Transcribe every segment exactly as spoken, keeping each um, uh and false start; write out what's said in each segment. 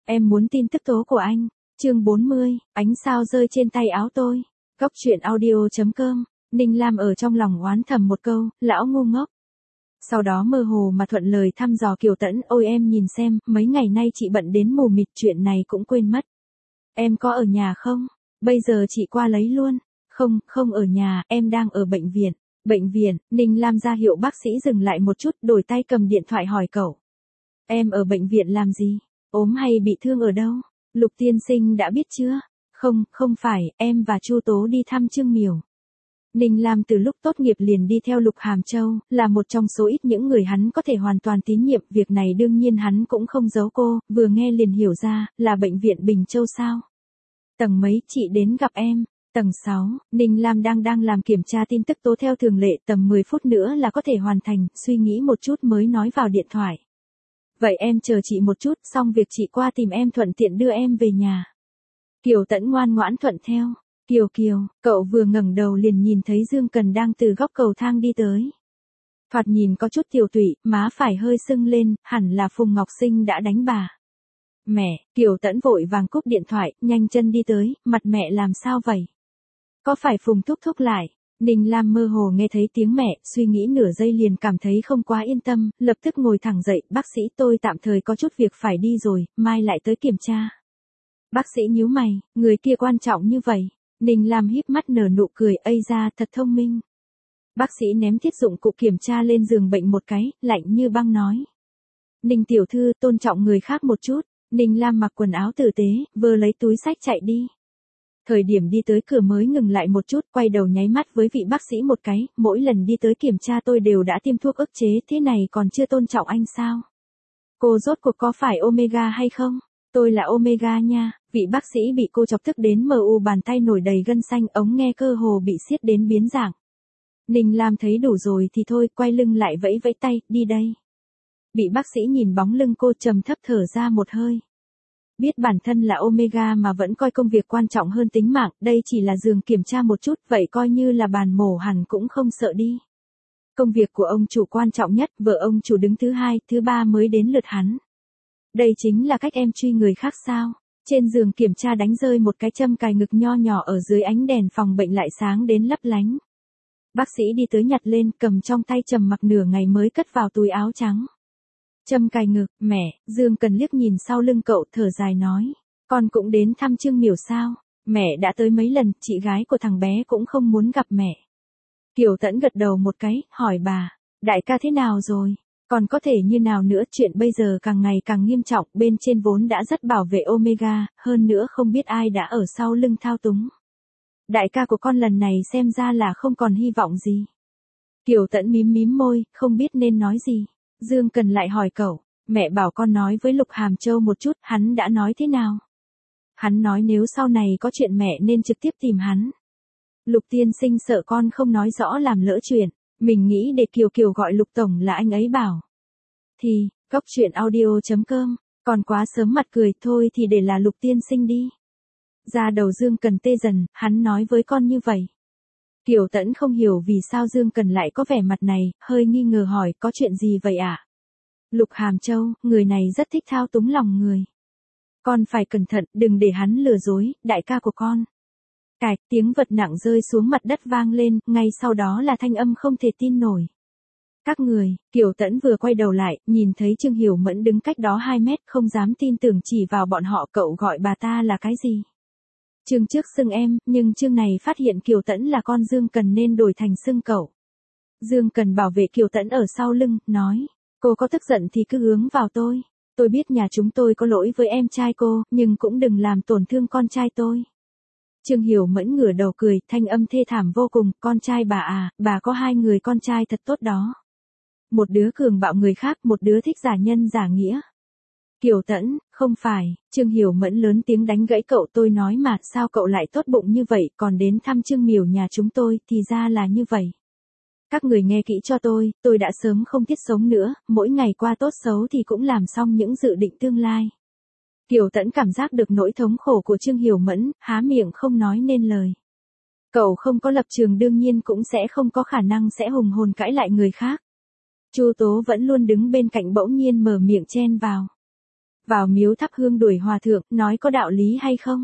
Em muốn tin tức tố của anh. Chương bốn mươi, ánh sao rơi trên tay áo tôi. Góc truyện audio chấm com. Ninh Lam ở trong lòng oán thầm một câu, lão ngu ngốc. Sau đó mơ hồ mà thuận lời thăm dò Kiều Tẫn, ôi em nhìn xem, mấy ngày nay chị bận đến mù mịt, chuyện này cũng quên mất. Em có ở nhà không? Bây giờ chị qua lấy luôn. Không, không ở nhà, em đang ở bệnh viện. Bệnh viện, Ninh Lam ra hiệu bác sĩ dừng lại một chút, đổi tay cầm điện thoại hỏi cậu. Em ở bệnh viện làm gì? Ốm hay bị thương ở đâu? Lục tiên sinh đã biết chưa? Không, không phải, em và Chu Tố đi thăm Trương Miểu. Ninh Lam từ lúc tốt nghiệp liền đi theo Lục Hàm Châu, là một trong số ít những người hắn có thể hoàn toàn tín nhiệm, việc này đương nhiên hắn cũng không giấu cô, vừa nghe liền hiểu ra, là bệnh viện Bình Châu sao? Tầng mấy, chị đến gặp em? Tầng sáu, Ninh Lam đang đang làm kiểm tra tin tức tố theo thường lệ, tầm mười phút nữa là có thể hoàn thành, suy nghĩ một chút mới nói vào điện thoại. Vậy em chờ chị một chút, xong việc chị qua tìm em thuận tiện đưa em về nhà. Kiều Tẫn ngoan ngoãn thuận theo. Kiều Kiều, cậu vừa ngẩng đầu liền nhìn thấy Dương Cần đang từ góc cầu thang đi tới. Thoạt nhìn có chút tiểu tụy, má phải hơi sưng lên, hẳn là Phùng Ngọc Sinh đã đánh bà. Mẹ, Kiều Tẫn vội vàng cúp điện thoại, nhanh chân đi tới, mặt mẹ làm sao vậy? Có phải Phùng thúc thúc lại? Ninh Lam mơ hồ nghe thấy tiếng mẹ, suy nghĩ nửa giây liền cảm thấy không quá yên tâm, lập tức ngồi thẳng dậy, bác sĩ tôi tạm thời có chút việc phải đi rồi, mai lại tới kiểm tra. Bác sĩ nhíu mày, người kia quan trọng như vậy. Ninh Lam híp mắt nở nụ cười, ây ra, thật thông minh. Bác sĩ ném thiết dụng cụ kiểm tra lên giường bệnh một cái, lạnh như băng nói. Ninh tiểu thư, tôn trọng người khác một chút. Ninh Lam mặc quần áo tử tế, vừa lấy túi sách chạy đi. Thời điểm đi tới cửa mới ngừng lại một chút, quay đầu nháy mắt với vị bác sĩ một cái, mỗi lần đi tới kiểm tra tôi đều đã tiêm thuốc ức chế, thế này còn chưa tôn trọng anh sao? Cô rốt cuộc có phải Omega hay không? Tôi là Omega nha. Vị bác sĩ bị cô chọc tức đến mờ u, bàn tay nổi đầy gân xanh, ống nghe cơ hồ bị siết đến biến dạng. Ninh Lam thấy đủ rồi thì thôi, quay lưng lại vẫy vẫy tay, đi đây. Bị bác sĩ nhìn bóng lưng cô trầm thấp thở ra một hơi. Biết bản thân là Omega mà vẫn coi công việc quan trọng hơn tính mạng, đây chỉ là giường kiểm tra một chút, vậy coi như là bàn mổ hẳn cũng không sợ đi. Công việc của ông chủ quan trọng nhất, vợ ông chủ đứng thứ hai, thứ ba mới đến lượt hắn. Đây chính là cách em truy người khác sao? Trên giường kiểm tra đánh rơi một cái châm cài ngực nho nhỏ ở dưới ánh đèn phòng bệnh lại sáng đến lấp lánh. Bác sĩ đi tới nhặt lên, cầm trong tay trầm mặc nửa ngày mới cất vào túi áo trắng. Châm cài ngực, mẹ, Dương Cần liếc nhìn sau lưng cậu, thở dài nói. Con cũng đến thăm Trương Miểu sao? Mẹ đã tới mấy lần, chị gái của thằng bé cũng không muốn gặp mẹ. Kiều Tẫn gật đầu một cái, hỏi bà, đại ca thế nào rồi? Còn có thể như nào nữa, chuyện bây giờ càng ngày càng nghiêm trọng, bên trên vốn đã rất bảo vệ Omega, hơn nữa không biết ai đã ở sau lưng thao túng. Đại ca của con lần này xem ra là không còn hy vọng gì. Kiều Tẫn mím mím môi, không biết nên nói gì. Dương Cần lại hỏi cậu, mẹ bảo con nói với Lục Hàm Châu một chút, hắn đã nói thế nào? Hắn nói nếu sau này có chuyện mẹ nên trực tiếp tìm hắn. Lục tiên sinh sợ con không nói rõ làm lỡ chuyện, mình nghĩ để Kiều Kiều gọi Lục Tổng là anh ấy bảo. Thì, góc truyện audio chấm com, còn quá sớm mặt cười, thôi thì để là Lục tiên sinh đi. Ra đầu Dương Cần tê dần, hắn nói với con như vậy. Kiều Tẫn không hiểu vì sao Dương Cần lại có vẻ mặt này, hơi nghi ngờ hỏi, có chuyện gì vậy ạ? À? Lục Hàm Châu, người này rất thích thao túng lòng người. Con phải cẩn thận, đừng để hắn lừa dối, đại ca của con. Cạch, tiếng vật nặng rơi xuống mặt đất vang lên, ngay sau đó là thanh âm không thể tin nổi. Các người, Kiều Tẫn vừa quay đầu lại, nhìn thấy Trương Hiểu Mẫn đứng cách đó hai mét, không dám tin tưởng chỉ vào bọn họ, cậu gọi bà ta là cái gì? Trương trước xưng em, nhưng Trương này phát hiện Kiều Tẫn là con Dương Cần nên đổi thành xưng cậu. Dương Cần bảo vệ Kiều Tẫn ở sau lưng, nói, cô có tức giận thì cứ hướng vào tôi. Tôi biết nhà chúng tôi có lỗi với em trai cô, nhưng cũng đừng làm tổn thương con trai tôi. Trương Hiểu Mẫn ngửa đầu cười, thanh âm thê thảm vô cùng, con trai bà à, bà có hai người con trai thật tốt đó. Một đứa cường bạo người khác, một đứa thích giả nhân giả nghĩa. Kiều Tẫn, không phải, Trương Hiểu Mẫn lớn tiếng đánh gãy cậu, tôi nói mà, sao cậu lại tốt bụng như vậy, còn đến thăm Trương Miểu nhà chúng tôi, thì ra là như vậy. Các người nghe kỹ cho tôi, tôi đã sớm không thiết sống nữa, mỗi ngày qua tốt xấu thì cũng làm xong những dự định tương lai. Kiều Tẫn cảm giác được nỗi thống khổ của Trương Hiểu Mẫn, há miệng không nói nên lời. Cậu không có lập trường đương nhiên cũng sẽ không có khả năng sẽ hùng hồn cãi lại người khác. Chu Tố vẫn luôn đứng bên cạnh bỗng nhiên mở miệng chen vào. Vào miếu thắp hương đuổi hòa thượng, nói có đạo lý hay không?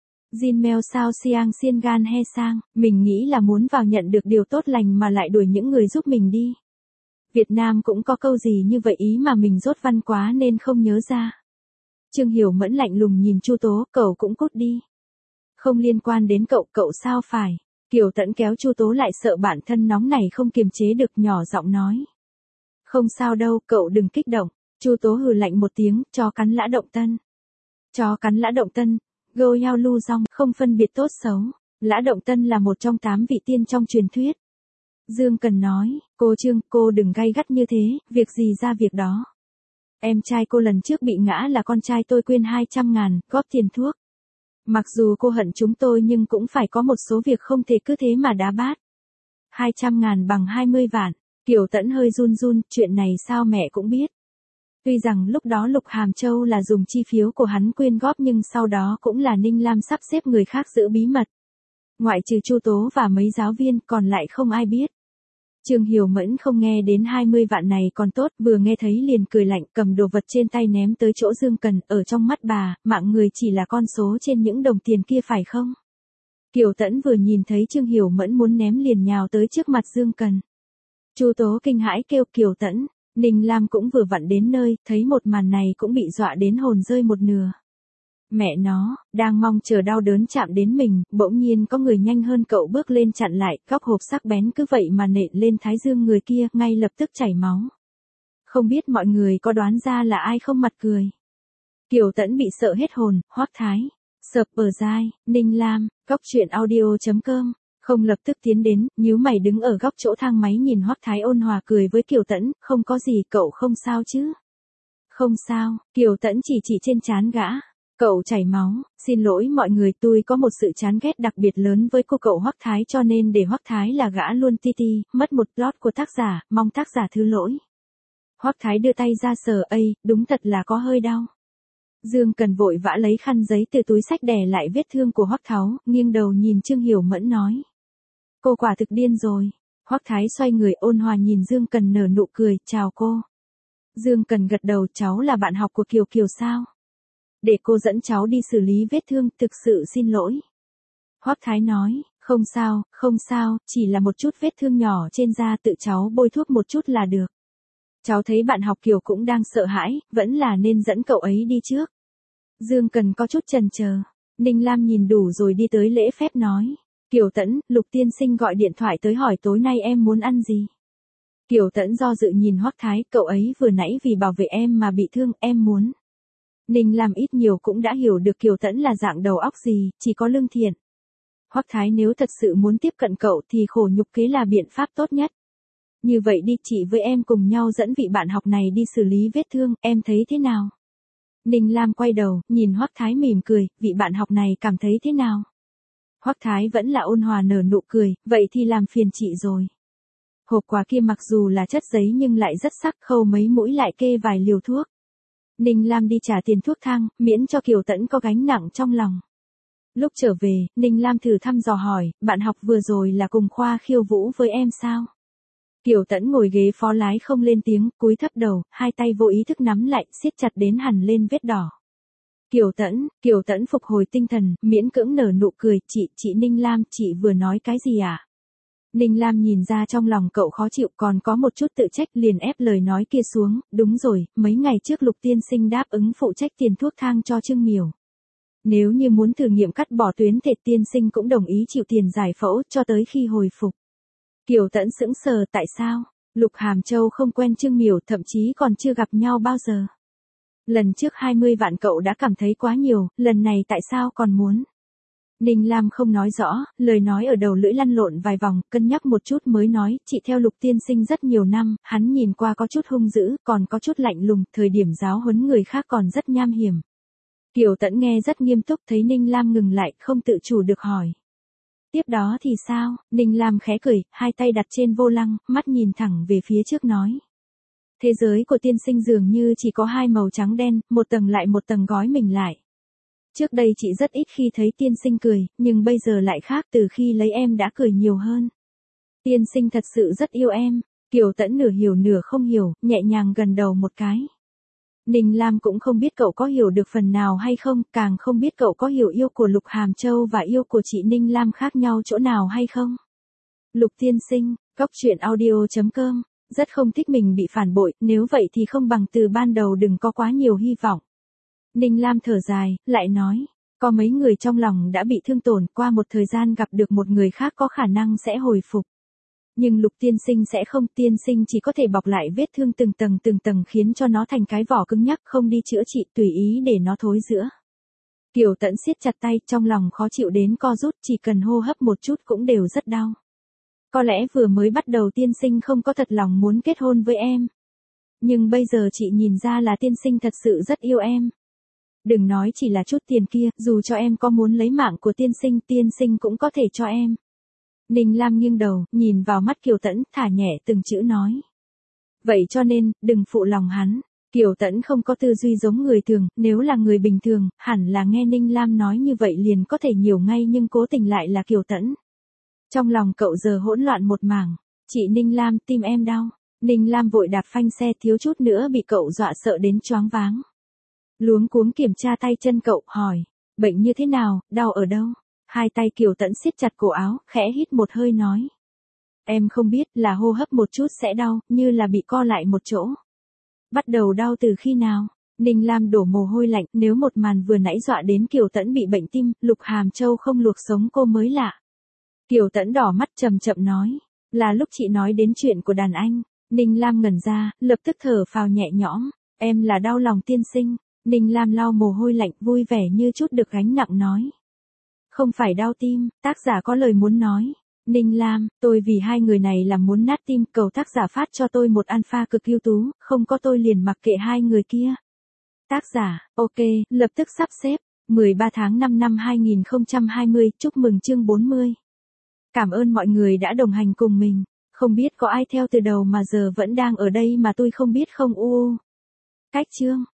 Jin Meo sao siang xiên gan he sang, mình nghĩ là muốn vào nhận được điều tốt lành mà lại đuổi những người giúp mình đi. Việt Nam cũng có câu gì như vậy ý mà mình dốt văn quá nên không nhớ ra. Trương Hiểu Mẫn lạnh lùng nhìn Chu Tố, cậu cũng cút đi. Không liên quan đến cậu, cậu sao phải. Kiều Tẫn kéo Chu Tố lại sợ bản thân nóng này không kiềm chế được, nhỏ giọng nói. Không sao đâu, cậu đừng kích động. Chu Tố hừ lạnh một tiếng, chó cắn lã động tân. Chó cắn lã động tân, gâu yao lu rong, không phân biệt tốt xấu. Lã động tân là một trong tám vị tiên trong truyền thuyết. Dương Cần nói, cô Trương, cô đừng gay gắt như thế, việc gì ra việc đó. Em trai cô lần trước bị ngã là con trai tôi quyên hai trăm ngàn, góp tiền thuốc. Mặc dù cô hận chúng tôi nhưng cũng phải có một số việc không thể cứ thế mà đá bát. hai trăm ngàn bằng hai mươi vạn, Kiều Tẫn hơi run run, chuyện này sao mẹ cũng biết. Tuy rằng lúc đó Lục Hàm Châu là dùng chi phiếu của hắn quyên góp nhưng sau đó cũng là Ninh Lam sắp xếp người khác giữ bí mật. Ngoại trừ Chu Tố và mấy giáo viên còn lại không ai biết. Trương Hiểu Mẫn không nghe đến hai mươi vạn này còn tốt, vừa nghe thấy liền cười lạnh, cầm đồ vật trên tay ném tới chỗ Dương Cần, ở trong mắt bà, mạng người chỉ là con số trên những đồng tiền kia phải không? Kiều Tẫn vừa nhìn thấy Trương Hiểu Mẫn muốn ném liền nhào tới trước mặt Dương Cần. Chu Tố kinh hãi kêu Kiều Tẫn, Ninh Lam cũng vừa vặn đến nơi, thấy một màn này cũng bị dọa đến hồn rơi một nửa. Mẹ nó, đang mong chờ đau đớn chạm đến mình, bỗng nhiên có người nhanh hơn cậu bước lên chặn lại, góc hộp sắc bén cứ vậy mà nện lên thái dương người kia, ngay lập tức chảy máu. Không biết mọi người có đoán ra là ai không, mặt cười. Kiều Tẫn bị sợ hết hồn, Hoắc Thái, sợp bờ dai, Ninh Lam, góc truyện audio chấm com, không lập tức tiến đến, nhíu mày đứng ở góc chỗ thang máy nhìn Hoắc Thái ôn hòa cười với Kiều Tẫn, không có gì, cậu không sao chứ? Không sao, Kiều Tẫn chỉ chỉ trên trán gã. Cậu chảy máu, xin lỗi mọi người, tôi có một sự chán ghét đặc biệt lớn với cô cậu Hoắc Thái cho nên để Hoắc Thái là gã luôn ti ti, mất một plot của tác giả, mong tác giả thứ lỗi. Hoắc Thái đưa tay ra sờ, ây, đúng thật là có hơi đau. Dương Cần vội vã lấy khăn giấy từ túi xách đè lại vết thương của Hoắc Tháo, nghiêng đầu nhìn Trương Hiểu Mẫn nói. Cô quả thực điên rồi. Hoắc Thái xoay người ôn hòa nhìn Dương Cần nở nụ cười, chào cô. Dương Cần gật đầu, cháu là bạn học của Kiều Kiều sao? Để cô dẫn cháu đi xử lý vết thương, thực sự xin lỗi. Hoắc Thái nói, không sao, không sao, chỉ là một chút vết thương nhỏ trên da, tự cháu bôi thuốc một chút là được. Cháu thấy bạn học Kiều cũng đang sợ hãi, vẫn là nên dẫn cậu ấy đi trước. Dương Cần có chút chần chờ. Ninh Lam nhìn đủ rồi đi tới lễ phép nói. Kiều Tẫn, Lục tiên sinh gọi điện thoại tới hỏi tối nay em muốn ăn gì. Kiều Tẫn do dự nhìn Hoắc Thái, cậu ấy vừa nãy vì bảo vệ em mà bị thương, em muốn. Ninh Lam ít nhiều cũng đã hiểu được Kiều Tẫn là dạng đầu óc gì, chỉ có lương thiện. Hoắc Thái nếu thật sự muốn tiếp cận cậu thì khổ nhục kế là biện pháp tốt nhất. Như vậy đi, chị với em cùng nhau dẫn vị bạn học này đi xử lý vết thương, em thấy thế nào? Ninh Lam quay đầu, nhìn Hoắc Thái mỉm cười, vị bạn học này cảm thấy thế nào? Hoắc Thái vẫn là ôn hòa nở nụ cười, vậy thì làm phiền chị rồi. Hộp quà kia mặc dù là chất giấy nhưng lại rất sắc, khâu mấy mũi lại kê vài liều thuốc. Ninh Lam đi trả tiền thuốc thang, miễn cho Kiều Tẫn có gánh nặng trong lòng. Lúc trở về, Ninh Lam thử thăm dò hỏi, bạn học vừa rồi là cùng khoa khiêu vũ với em sao? Kiều Tẫn ngồi ghế phó lái không lên tiếng, cúi thấp đầu, hai tay vô ý thức nắm lại, siết chặt đến hẳn lên vết đỏ. Kiều Tẫn, Kiều Tẫn phục hồi tinh thần, miễn cưỡng nở nụ cười, chị, chị Ninh Lam, chị vừa nói cái gì à? Ninh Lam nhìn ra trong lòng cậu khó chịu, còn có một chút tự trách, liền ép lời nói kia xuống, đúng rồi, mấy ngày trước Lục tiên sinh đáp ứng phụ trách tiền thuốc thang cho Trương Miểu. Nếu như muốn thử nghiệm cắt bỏ tuyến thịt, tiên sinh cũng đồng ý chịu tiền giải phẫu cho tới khi hồi phục. Kiều Tẫn sững sờ, tại sao? Lục Hàm Châu không quen Trương Miểu, thậm chí còn chưa gặp nhau bao giờ. Lần trước hai mươi vạn cậu đã cảm thấy quá nhiều, lần này tại sao còn muốn? Ninh Lam không nói rõ, lời nói ở đầu lưỡi lăn lộn vài vòng, cân nhắc một chút mới nói, chị theo Lục tiên sinh rất nhiều năm, hắn nhìn qua có chút hung dữ, còn có chút lạnh lùng, thời điểm giáo huấn người khác còn rất nham hiểm. Kiều Tẫn nghe rất nghiêm túc, thấy Ninh Lam ngừng lại, không tự chủ được hỏi. Tiếp đó thì sao? Ninh Lam khẽ cười, hai tay đặt trên vô lăng, mắt nhìn thẳng về phía trước nói. Thế giới của tiên sinh dường như chỉ có hai màu trắng đen, một tầng lại một tầng gói mình lại. Trước đây chị rất ít khi thấy tiên sinh cười, nhưng bây giờ lại khác, từ khi lấy em đã cười nhiều hơn. Tiên sinh thật sự rất yêu em. Kiều Tẫn nửa hiểu nửa không hiểu, nhẹ nhàng gần đầu một cái. Ninh Lam cũng không biết cậu có hiểu được phần nào hay không, càng không biết cậu có hiểu yêu của Lục Hàm Châu và yêu của chị Ninh Lam khác nhau chỗ nào hay không. Lục tiên sinh, góc truyện audio chấm com, rất không thích mình bị phản bội, nếu vậy thì không bằng từ ban đầu đừng có quá nhiều hy vọng. Ninh Lam thở dài, lại nói, có mấy người trong lòng đã bị thương tổn, qua một thời gian gặp được một người khác có khả năng sẽ hồi phục. Nhưng Lục tiên sinh sẽ không, tiên sinh chỉ có thể bọc lại vết thương từng tầng từng tầng khiến cho nó thành cái vỏ cứng nhắc, không đi chữa trị, tùy ý để nó thối rữa. Kiều Tẫn siết chặt tay, trong lòng khó chịu đến co rút, chỉ cần hô hấp một chút cũng đều rất đau. Có lẽ vừa mới bắt đầu tiên sinh không có thật lòng muốn kết hôn với em. Nhưng bây giờ chị nhìn ra là tiên sinh thật sự rất yêu em. Đừng nói chỉ là chút tiền kia, dù cho em có muốn lấy mạng của tiên sinh, tiên sinh cũng có thể cho em. Ninh Lam nghiêng đầu, nhìn vào mắt Kiều Tẫn, thả nhẹ từng chữ nói. Vậy cho nên, đừng phụ lòng hắn. Kiều Tẫn không có tư duy giống người thường, nếu là người bình thường, hẳn là nghe Ninh Lam nói như vậy liền có thể nhiều ngay, nhưng cố tình lại là Kiều Tẫn. Trong lòng cậu giờ hỗn loạn một mảng. Chị Ninh Lam, tim em đau. Ninh Lam vội đạp phanh xe, thiếu chút nữa bị cậu dọa sợ đến choáng váng. Luống cuống kiểm tra tay chân cậu, hỏi, bệnh như thế nào, đau ở đâu? Hai tay Kiều Tẫn siết chặt cổ áo, khẽ hít một hơi nói. Em không biết, là hô hấp một chút sẽ đau, như là bị co lại một chỗ. Bắt đầu đau từ khi nào? Ninh Lam đổ mồ hôi lạnh, nếu một màn vừa nãy dọa đến Kiều Tẫn bị bệnh tim, Lục Hàm Châu không luộc sống cô mới lạ. Kiều Tẫn đỏ mắt chầm chậm nói, là lúc chị nói đến chuyện của đàn anh. Ninh Lam ngẩn ra, lập tức thở phào nhẹ nhõm, em là đau lòng tiên sinh. Ninh Lam lau mồ hôi lạnh, vui vẻ như chút được gánh nặng nói. Không phải đau tim, tác giả có lời muốn nói. Ninh Lam, tôi vì hai người này làm muốn nát tim, cầu tác giả phát cho tôi một alpha cực ưu tú, không có tôi liền mặc kệ hai người kia. Tác giả, ok, lập tức sắp xếp. mười ba tháng năm năm hai nghìn không trăm hai mươi, chúc mừng chương bốn mươi. Cảm ơn mọi người đã đồng hành cùng mình. Không biết có ai theo từ đầu mà giờ vẫn đang ở đây mà tôi không biết không u. Cách chương.